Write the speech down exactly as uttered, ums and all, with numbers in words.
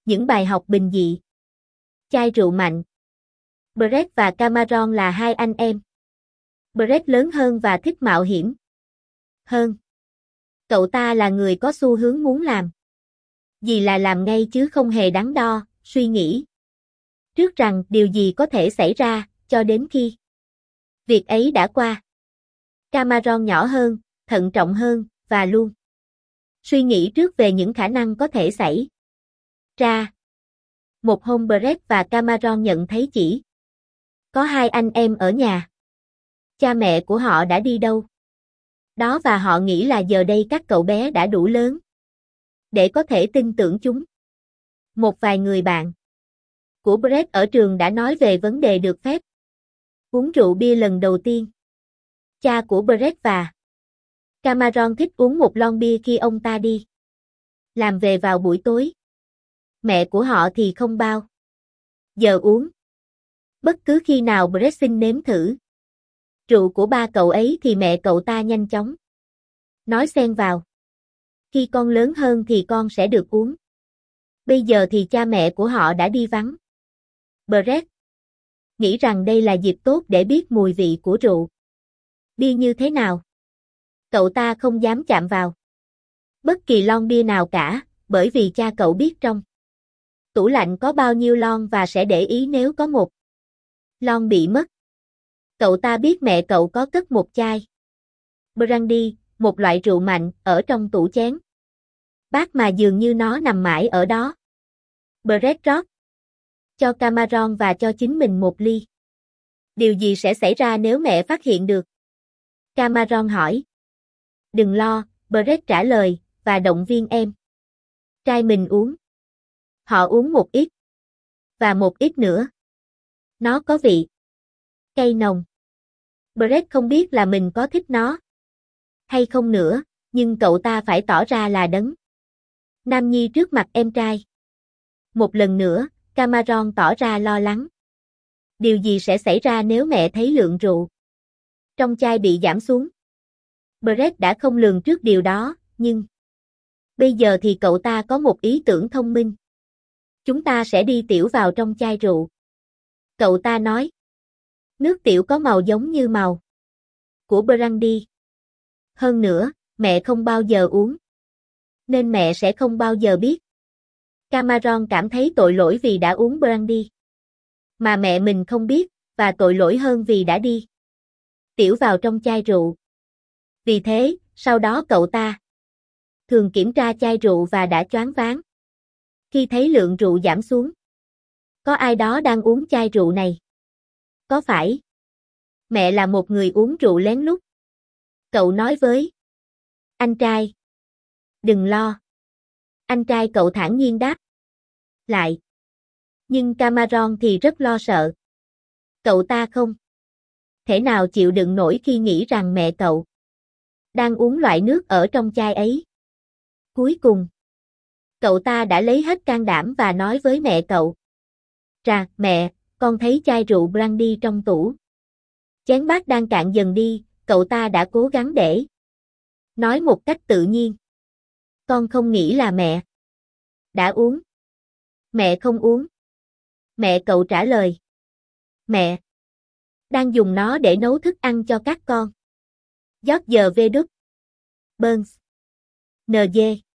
Những bài học bình dị. Chai rượu mạnh. Brett và Cameron là hai anh em. Brett lớn hơn và thích mạo hiểm hơn. Cậu ta là người có xu hướng muốn làm gì là làm ngay chứ không hề đắn đo, suy nghĩ trước rằng điều gì có thể xảy ra, cho đến khi việc ấy đã qua. Cameron nhỏ hơn, thận trọng hơn, và luôn suy nghĩ trước về những khả năng có thể xảy ra. Một hôm Brett và Cameron nhận thấy chỉ có hai anh em ở nhà. Cha mẹ của họ đã đi đâu đó và họ nghĩ là giờ đây các cậu bé đã đủ lớn để có thể tin tưởng chúng. Một vài người bạn của Brett ở trường đã nói về vấn đề được phép uống rượu bia lần đầu tiên. Cha của Brett và Cameron thích uống một lon bia khi ông ta đi làm về vào buổi tối. Mẹ của họ thì không bao giờ uống. Bất cứ khi nào Brett xin nếm thử rượu của ba cậu ấy thì mẹ cậu ta nhanh chóng nói xen vào. Khi con lớn hơn thì con sẽ được uống. Bây giờ thì cha mẹ của họ đã đi vắng. Brett nghĩ rằng đây là dịp tốt để biết mùi vị của rượu bia như thế nào. Cậu ta không dám chạm vào bất kỳ lon bia nào cả, bởi vì cha cậu biết trong tủ lạnh có bao nhiêu lon và sẽ để ý nếu có một lon bị mất. Cậu ta biết mẹ cậu có cất một chai brandy, một loại rượu mạnh, ở trong tủ chén bát mà dường như nó nằm mãi ở đó. Brett rót cho Cameron và cho chính mình một ly. Điều gì sẽ xảy ra nếu mẹ phát hiện được? Cameron hỏi. Đừng lo, Brett trả lời, và động viên em trai mình uống. Họ uống một ít. Và một ít nữa. Nó có vị cay nồng. Brett không biết là mình có thích nó hay không nữa, nhưng cậu ta phải tỏ ra là đấng nam nhi trước mặt em trai. Một lần nữa, Cameron tỏ ra lo lắng. Điều gì sẽ xảy ra nếu mẹ thấy lượng rượu trong chai bị giảm xuống? Brett đã không lường trước điều đó, nhưng bây giờ thì cậu ta có một ý tưởng thông minh. Chúng ta sẽ đi tiểu vào trong chai rượu. Cậu ta nói. Nước tiểu có màu giống như màu của brandy. Hơn nữa, mẹ không bao giờ uống, nên mẹ sẽ không bao giờ biết. Cameron cảm thấy tội lỗi vì đã uống brandy mà mẹ mình không biết, và tội lỗi hơn vì đã đi tiểu vào trong chai rượu. Vì thế, sau đó cậu ta thường kiểm tra chai rượu và đã choáng váng khi thấy lượng rượu giảm xuống. Có ai đó đang uống chai rượu này? Có phải mẹ là một người uống rượu lén lút? Cậu nói với anh trai. Đừng lo. Anh trai cậu thản nhiên đáp lại. Nhưng Cameron thì rất lo sợ. Cậu ta không thể nào chịu đựng nổi khi nghĩ rằng mẹ cậu đang uống loại nước ở trong chai ấy. Cuối cùng, cậu ta đã lấy hết can đảm và nói với mẹ cậu. Ra, mẹ, con thấy chai rượu brandy trong tủ chén bát đang cạn dần đi. Cậu ta đã cố gắng để nói một cách tự nhiên. Con không nghĩ là mẹ đã uống. Mẹ không uống. Mẹ cậu trả lời. Mẹ đang dùng nó để nấu thức ăn cho các con. George W. Burns. en giê